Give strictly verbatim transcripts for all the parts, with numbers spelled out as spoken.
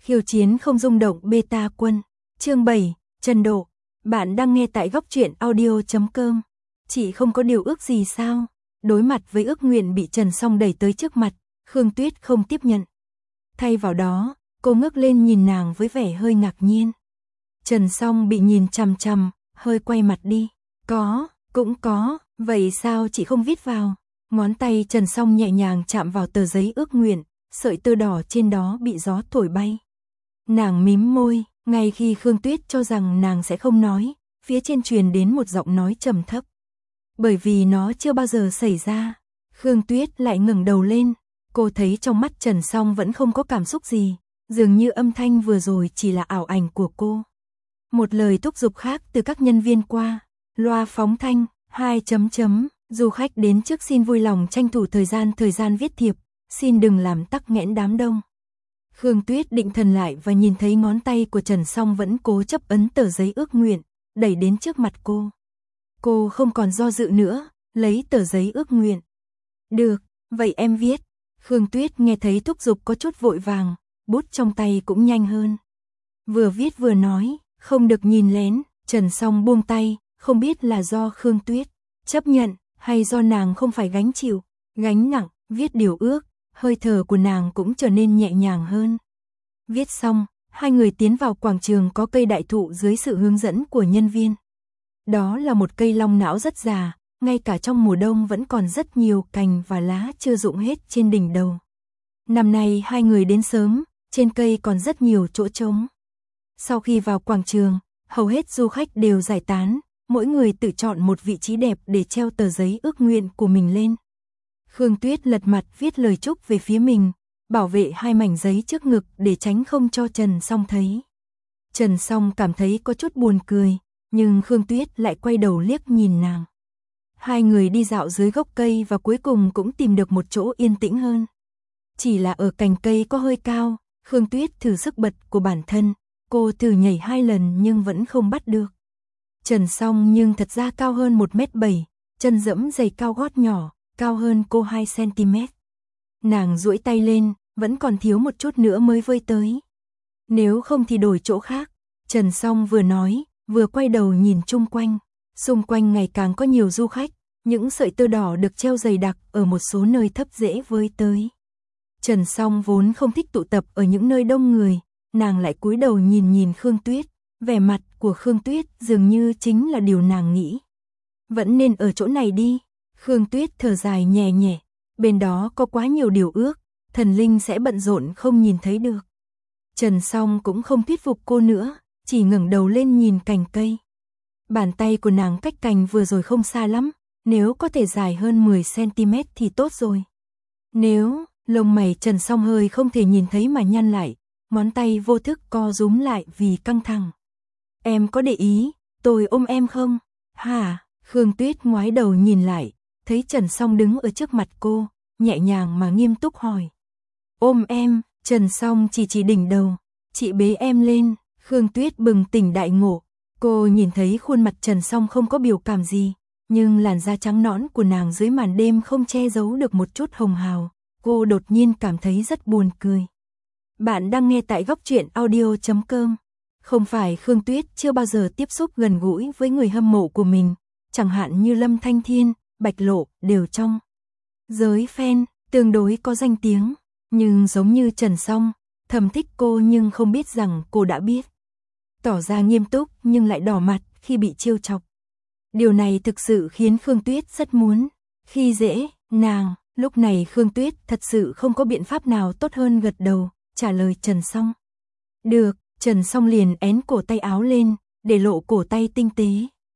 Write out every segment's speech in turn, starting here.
Khiêu chiến không rung động beta quân. Chương bảy, Trần Độ. Bạn đang nghe tại góc truyện audio chấm com. Chị không có điều ước gì sao? Đối mặt với ước nguyện bị Trần Song đẩy tới trước mặt, Khương Tuyết không tiếp nhận. Thay vào đó, cô ngước lên nhìn nàng với vẻ hơi ngạc nhiên. Trần Song bị nhìn chằm chằm, hơi quay mặt đi. Có, cũng có, vậy sao chị không viết vào? Ngón tay Trần Song nhẹ nhàng chạm vào tờ giấy ước nguyện, sợi tơ đỏ trên đó bị gió thổi bay. Nàng mím môi, ngay khi Khương Tuyết cho rằng nàng sẽ không nói, phía trên truyền đến một giọng nói trầm thấp. Bởi vì nó chưa bao giờ xảy ra. Khương Tuyết lại ngẩng đầu lên, cô thấy trong mắt Trần Song vẫn không có cảm xúc gì, dường như âm thanh vừa rồi chỉ là ảo ảnh của cô. Một lời thúc giục khác từ các nhân viên qua, loa phóng thanh, hai chấm chấm, du khách đến trước xin vui lòng tranh thủ thời gian thời gian viết thiệp, xin đừng làm tắc nghẽn đám đông. Khương Tuyết định thần lại và nhìn thấy ngón tay của Trần Song vẫn cố chấp ấn tờ giấy ước nguyện, đẩy đến trước mặt cô. Cô không còn do dự nữa, lấy tờ giấy ước nguyện. Được, vậy em viết. Khương Tuyết nghe thấy thúc giục có chút vội vàng, bút trong tay cũng nhanh hơn. Vừa viết vừa nói, không được nhìn lén. Trần Song buông tay, không biết là do Khương Tuyết chấp nhận, hay do nàng không phải gánh chịu, gánh nặng, viết điều ước, hơi thở của nàng cũng trở nên nhẹ nhàng hơn. Viết xong, hai người tiến vào quảng trường có cây đại thụ dưới sự hướng dẫn của nhân viên. Đó là một cây long não rất già, ngay cả trong mùa đông vẫn còn rất nhiều cành và lá chưa rụng hết trên đỉnh đầu. Năm nay hai người đến sớm, trên cây còn rất nhiều chỗ trống. Sau khi vào quảng trường, hầu hết du khách đều giải tán, mỗi người tự chọn một vị trí đẹp để treo tờ giấy ước nguyện của mình lên. Khương Tuyết lật mặt viết lời chúc về phía mình, bảo vệ hai mảnh giấy trước ngực để tránh không cho Trần Song thấy. Trần Song cảm thấy có chút buồn cười, nhưng Khương Tuyết lại quay đầu liếc nhìn nàng. Hai người đi dạo dưới gốc cây và cuối cùng cũng tìm được một chỗ yên tĩnh hơn. Chỉ là ở cành cây có hơi cao, Khương Tuyết thử sức bật của bản thân, cô thử nhảy hai lần nhưng vẫn không bắt được. Trần Song nhưng thật ra cao hơn một mét bảy, chân dẫm giày cao gót nhỏ, cao hơn cô hai xăng-ti-mét. Nàng duỗi tay lên, vẫn còn thiếu một chút nữa mới vơi tới. Nếu không thì đổi chỗ khác. Trần Song vừa nói, vừa quay đầu nhìn chung quanh. Xung quanh ngày càng có nhiều du khách, những sợi tơ đỏ được treo dày đặc ở một số nơi thấp dễ với tới. Trần Song vốn không thích tụ tập ở những nơi đông người, nàng lại cúi đầu nhìn nhìn Khương Tuyết, vẻ mặt của Khương Tuyết dường như chính là điều nàng nghĩ. Vẫn nên ở chỗ này đi. Khương Tuyết thở dài nhẹ nhẹ, bên đó có quá nhiều điều ước, thần linh sẽ bận rộn không nhìn thấy được. Trần Song cũng không thuyết phục cô nữa, chỉ ngẩng đầu lên nhìn cành cây. Bàn tay của nàng cách cành vừa rồi không xa lắm, nếu có thể dài hơn mười xăng-ti-mét thì tốt rồi. Nếu, lông mày Trần Song hơi không thể nhìn thấy mà nhăn lại, ngón tay vô thức co rúm lại vì căng thẳng. Em có để ý, tôi ôm em không? Hả? Khương Tuyết ngoái đầu nhìn lại, thấy Trần Song đứng ở trước mặt cô, nhẹ nhàng mà nghiêm túc hỏi. Ôm em. Trần Song chỉ chỉ đỉnh đầu, chị bế em lên. Khương Tuyết bừng tỉnh đại ngộ, cô nhìn thấy khuôn mặt Trần Song không có biểu cảm gì, nhưng làn da trắng nõn của nàng dưới màn đêm không che giấu được một chút hồng hào, cô đột nhiên cảm thấy rất buồn cười. Bạn đang nghe tại góc truyện audio chấm com. Không phải Khương Tuyết chưa bao giờ tiếp xúc gần gũi với người hâm mộ của mình, chẳng hạn như Lâm Thanh Thiên, Bạch Lộ đều trong giới fan tương đối có danh tiếng, nhưng giống như Trần Song, thầm thích cô nhưng không biết rằng cô đã biết. Tỏ ra nghiêm túc nhưng lại đỏ mặt khi bị trêu chọc. Điều này thực sự khiến Khương Tuyết rất muốn khi dễ nàng. Lúc này Khương Tuyết thật sự không có biện pháp nào tốt hơn gật đầu, trả lời Trần Song. Được. Trần Song liền én cổ tay áo lên, để lộ cổ tay tinh tế.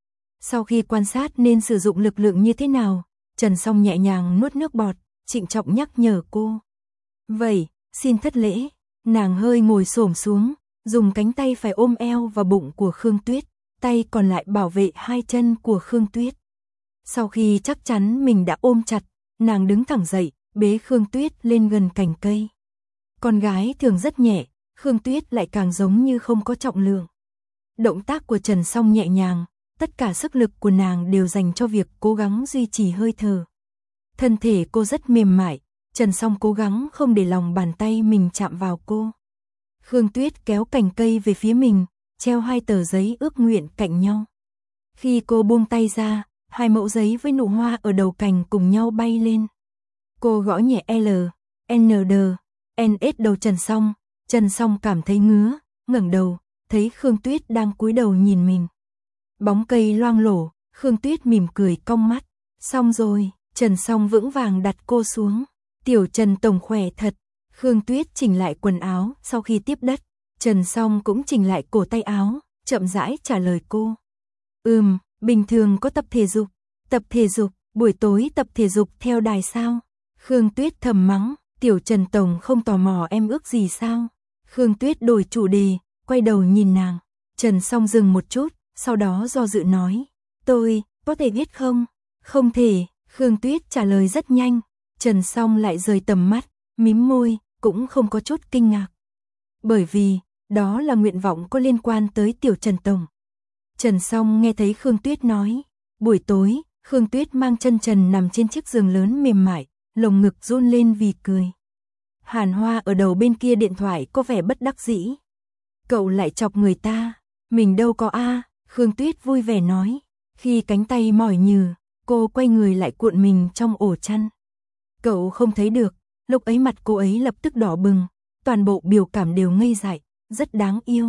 Sau khi quan sát nên sử dụng lực lượng như thế nào, Trần Song nhẹ nhàng nuốt nước bọt, trịnh trọng nhắc nhở cô. Vậy, xin thất lễ. Nàng hơi ngồi xổm xuống, dùng cánh tay phải ôm eo và bụng của Khương Tuyết, tay còn lại bảo vệ hai chân của Khương Tuyết. Sau khi chắc chắn mình đã ôm chặt, nàng đứng thẳng dậy, bế Khương Tuyết lên gần cành cây. Con gái thường rất nhẹ, Khương Tuyết lại càng giống như không có trọng lượng. Động tác của Trần Song nhẹ nhàng, tất cả sức lực của nàng đều dành cho việc cố gắng duy trì hơi thở. Thân thể cô rất mềm mại, Trần Song cố gắng không để lòng bàn tay mình chạm vào cô. Khương Tuyết kéo cành cây về phía mình, treo hai tờ giấy ước nguyện cạnh nhau. Khi cô buông tay ra, hai mẫu giấy với nụ hoa ở đầu cành cùng nhau bay lên. Cô gõ nhẹ L, N D, N S đầu Trần Song, Trần Song cảm thấy ngứa, ngẩng đầu, thấy Khương Tuyết đang cúi đầu nhìn mình. Bóng cây loang lổ, Khương Tuyết mỉm cười cong mắt. Xong rồi, Trần Song vững vàng đặt cô xuống. Tiểu Trần tổng khỏe thật. Khương Tuyết chỉnh lại quần áo sau khi tiếp đất. Trần Song cũng chỉnh lại cổ tay áo, chậm rãi trả lời cô. Ừm, bình thường có tập thể dục. Tập thể dục, buổi tối tập thể dục theo đài sao? Khương Tuyết thầm mắng, Tiểu Trần tổng không tò mò em ước gì sao? Khương Tuyết đổi chủ đề, quay đầu nhìn nàng. Trần Song dừng một chút, sau đó do dự nói. Tôi, có thể biết không? Không thể, Khương Tuyết trả lời rất nhanh. Trần Song lại rời tầm mắt, mím môi, cũng không có chút kinh ngạc. Bởi vì, đó là nguyện vọng có liên quan tới Tiểu Trần tổng. Trần Song nghe thấy Khương Tuyết nói. Buổi tối, Khương Tuyết mang chân trần nằm trên chiếc giường lớn mềm mại, lồng ngực run lên vì cười. Hàn Hoa ở đầu bên kia điện thoại có vẻ bất đắc dĩ. Cậu lại chọc người ta. Mình đâu có a, Khương Tuyết vui vẻ nói. Khi cánh tay mỏi nhừ, cô quay người lại cuộn mình trong ổ chăn. Cậu không thấy được, lúc ấy mặt cô ấy lập tức đỏ bừng, toàn bộ biểu cảm đều ngây dại, rất đáng yêu.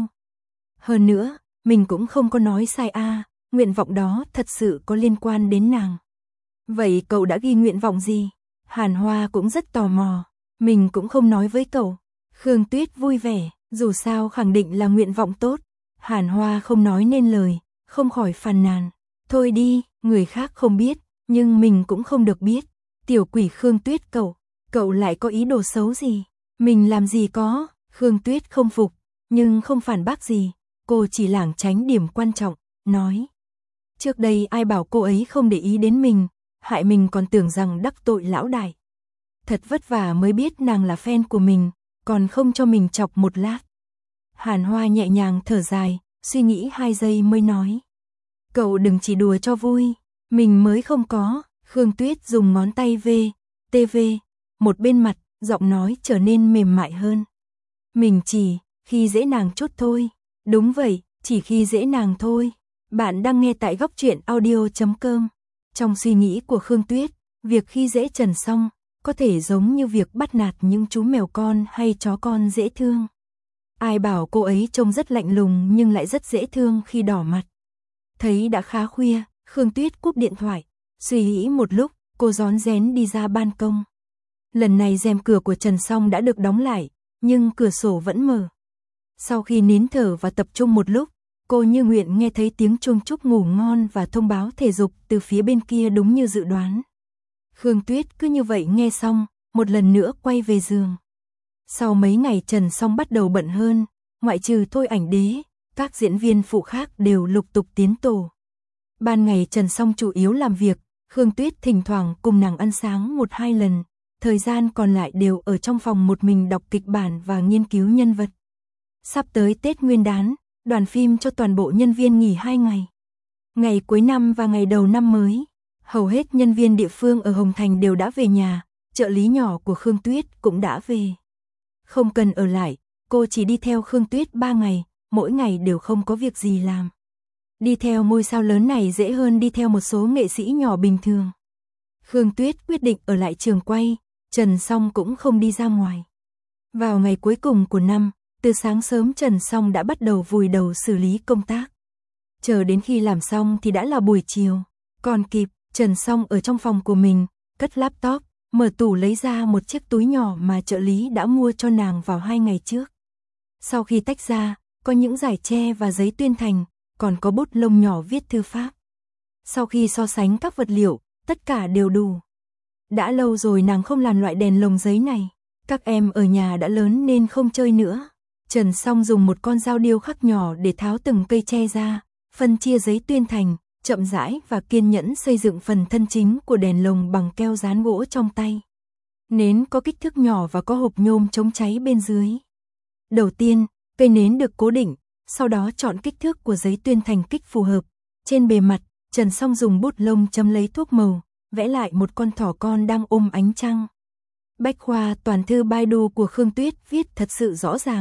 Hơn nữa, mình cũng không có nói sai a, nguyện vọng đó thật sự có liên quan đến nàng. Vậy cậu đã ghi nguyện vọng gì? Hàn Hoa cũng rất tò mò. Mình cũng không nói với cậu. Khương Tuyết vui vẻ, dù sao khẳng định là nguyện vọng tốt. Hàn Hoa không nói nên lời, không khỏi phàn nàn. Thôi đi, người khác không biết, nhưng mình cũng không được biết. Tiểu quỷ Khương Tuyết cậu, cậu lại có ý đồ xấu gì? Mình làm gì có? Khương Tuyết không phục, nhưng không phản bác gì. Cô chỉ lảng tránh điểm quan trọng, nói. Trước đây ai bảo cô ấy không để ý đến mình, hại mình còn tưởng rằng đắc tội lão đại. Thật vất vả mới biết nàng là fan của mình, còn không cho mình chọc một lát. Hàn Hoa nhẹ nhàng thở dài, suy nghĩ hai giây mới nói. Cậu đừng chỉ đùa cho vui, mình mới không có. Khương Tuyết dùng ngón tay V, T V, một bên mặt, giọng nói trở nên mềm mại hơn. Mình chỉ, khi dễ nàng chút thôi. Đúng vậy, chỉ khi dễ nàng thôi. Bạn đang nghe tại góc truyện audio chấm com. Trong suy nghĩ của Khương Tuyết, việc khi dễ Trần Song có thể giống như việc bắt nạt những chú mèo con hay chó con dễ thương. Ai bảo cô ấy trông rất lạnh lùng nhưng lại rất dễ thương khi đỏ mặt. Thấy đã khá khuya, Khương Tuyết cúp điện thoại. Suy nghĩ một lúc, cô rón rén đi ra ban công. Lần này rèm cửa của Trần Song đã được đóng lại, nhưng cửa sổ vẫn mở. Sau khi nín thở và tập trung một lúc, cô như nguyện nghe thấy tiếng chuông chúc ngủ ngon và thông báo thể dục từ phía bên kia đúng như dự đoán. Khương Tuyết cứ như vậy nghe xong, một lần nữa quay về giường. Sau mấy ngày Trần Song bắt đầu bận hơn, ngoại trừ Thôi Ảnh Đế, các diễn viên phụ khác đều lục tục tiến tổ. Ban ngày Trần Song chủ yếu làm việc, Khương Tuyết thỉnh thoảng cùng nàng ăn sáng một hai lần, thời gian còn lại đều ở trong phòng một mình đọc kịch bản và nghiên cứu nhân vật. Sắp tới Tết Nguyên đán, đoàn phim cho toàn bộ nhân viên nghỉ hai ngày. Ngày cuối năm và ngày đầu năm mới, hầu hết nhân viên địa phương ở Hồng Thành đều đã về nhà, trợ lý nhỏ của Khương Tuyết cũng đã về. Không cần ở lại, cô chỉ đi theo Khương Tuyết ba ngày, mỗi ngày đều không có việc gì làm. Đi theo ngôi sao lớn này dễ hơn đi theo một số nghệ sĩ nhỏ bình thường. Khương Tuyết quyết định ở lại trường quay, Trần Song cũng không đi ra ngoài. Vào ngày cuối cùng của năm, từ sáng sớm Trần Song đã bắt đầu vùi đầu xử lý công tác. Chờ đến khi làm xong thì đã là buổi chiều. Còn kịp, Trần Song ở trong phòng của mình, cất laptop, mở tủ lấy ra một chiếc túi nhỏ mà trợ lý đã mua cho nàng vào hai ngày trước. Sau khi tách ra, có những giải tre và giấy tuyên thành, còn có bút lông nhỏ viết thư pháp. Sau khi so sánh các vật liệu, tất cả đều đủ. Đã lâu rồi nàng không làm loại đèn lồng giấy này. Các em ở nhà đã lớn nên không chơi nữa. Trần Song dùng một con dao điêu khắc nhỏ để tháo từng cây tre ra, phân chia giấy tuyên thành, chậm rãi và kiên nhẫn xây dựng phần thân chính của đèn lồng bằng keo dán gỗ trong tay. Nến có kích thước nhỏ và có hộp nhôm chống cháy bên dưới. Đầu tiên, cây nến được cố định, sau đó chọn kích thước của giấy tuyên thành kích phù hợp. Trên bề mặt, Trần Song dùng bút lông chấm lấy thuốc màu, vẽ lại một con thỏ con đang ôm ánh trăng. Bách khoa toàn thư Baidu của Khương Tuyết viết thật sự rõ ràng,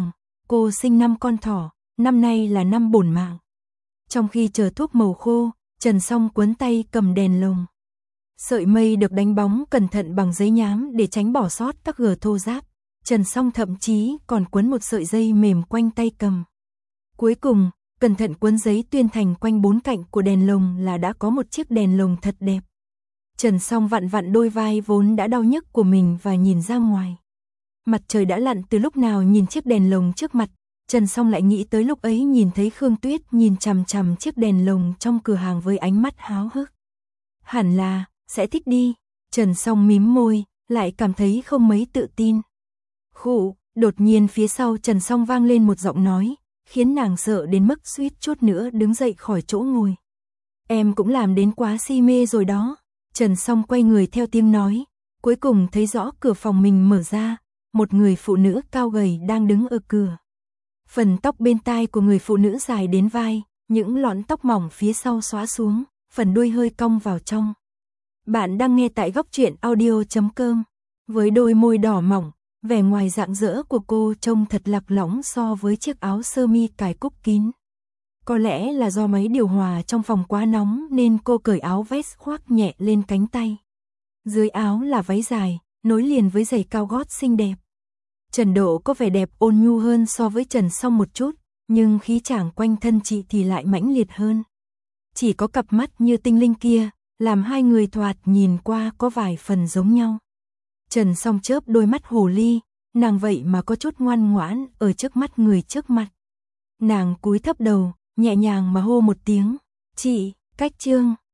cô sinh năm con thỏ, năm nay là năm bổn mạng. Trong khi chờ thuốc màu khô, Trần Song quấn tay cầm đèn lồng. Sợi mây được đánh bóng cẩn thận bằng giấy nhám để tránh bỏ sót các gờ thô ráp. Trần Song thậm chí còn quấn một sợi dây mềm quanh tay cầm. Cuối cùng, cẩn thận quấn giấy tuyên thành quanh bốn cạnh của đèn lồng là đã có một chiếc đèn lồng thật đẹp. Trần Song vặn vặn đôi vai vốn đã đau nhức của mình và nhìn ra ngoài. Mặt trời đã lặn từ lúc nào nhìn chiếc đèn lồng trước mặt, Trần Song lại nghĩ tới lúc ấy nhìn thấy Khương Tuyết nhìn chằm chằm chiếc đèn lồng trong cửa hàng với ánh mắt háo hức. Hẳn là, sẽ thích đi. Trần Song mím môi, lại cảm thấy không mấy tự tin. Khụ, đột nhiên phía sau Trần Song vang lên một giọng nói, khiến nàng sợ đến mức suýt chút nữa đứng dậy khỏi chỗ ngồi. Em cũng làm đến quá si mê rồi đó. Trần Song quay người theo tiếng nói, cuối cùng thấy rõ cửa phòng mình mở ra, một người phụ nữ cao gầy đang đứng ở cửa. Phần tóc bên tai của người phụ nữ dài đến vai, những lọn tóc mỏng phía sau xõa xuống, phần đuôi hơi cong vào trong. Bạn đang nghe tại góc truyện audio chấm com. Với đôi môi đỏ mỏng, vẻ ngoài rạng rỡ của cô trông thật lạc lõng so với chiếc áo sơ mi cài cúc kín. Có lẽ là do máy điều hòa trong phòng quá nóng nên cô cởi áo vest khoác nhẹ lên cánh tay. Dưới áo là váy dài, nối liền với giày cao gót xinh đẹp. Trần Độ có vẻ đẹp ôn nhu hơn so với Trần Song một chút, nhưng khí chàng quanh thân chị thì lại mãnh liệt hơn. Chỉ có cặp mắt như tinh linh kia, làm hai người thoạt nhìn qua có vài phần giống nhau. Trần Song chớp đôi mắt hồ ly, nàng vậy mà có chút ngoan ngoãn ở trước mắt người trước mặt. Nàng cúi thấp đầu, nhẹ nhàng mà hô một tiếng, chị, Cách Trương.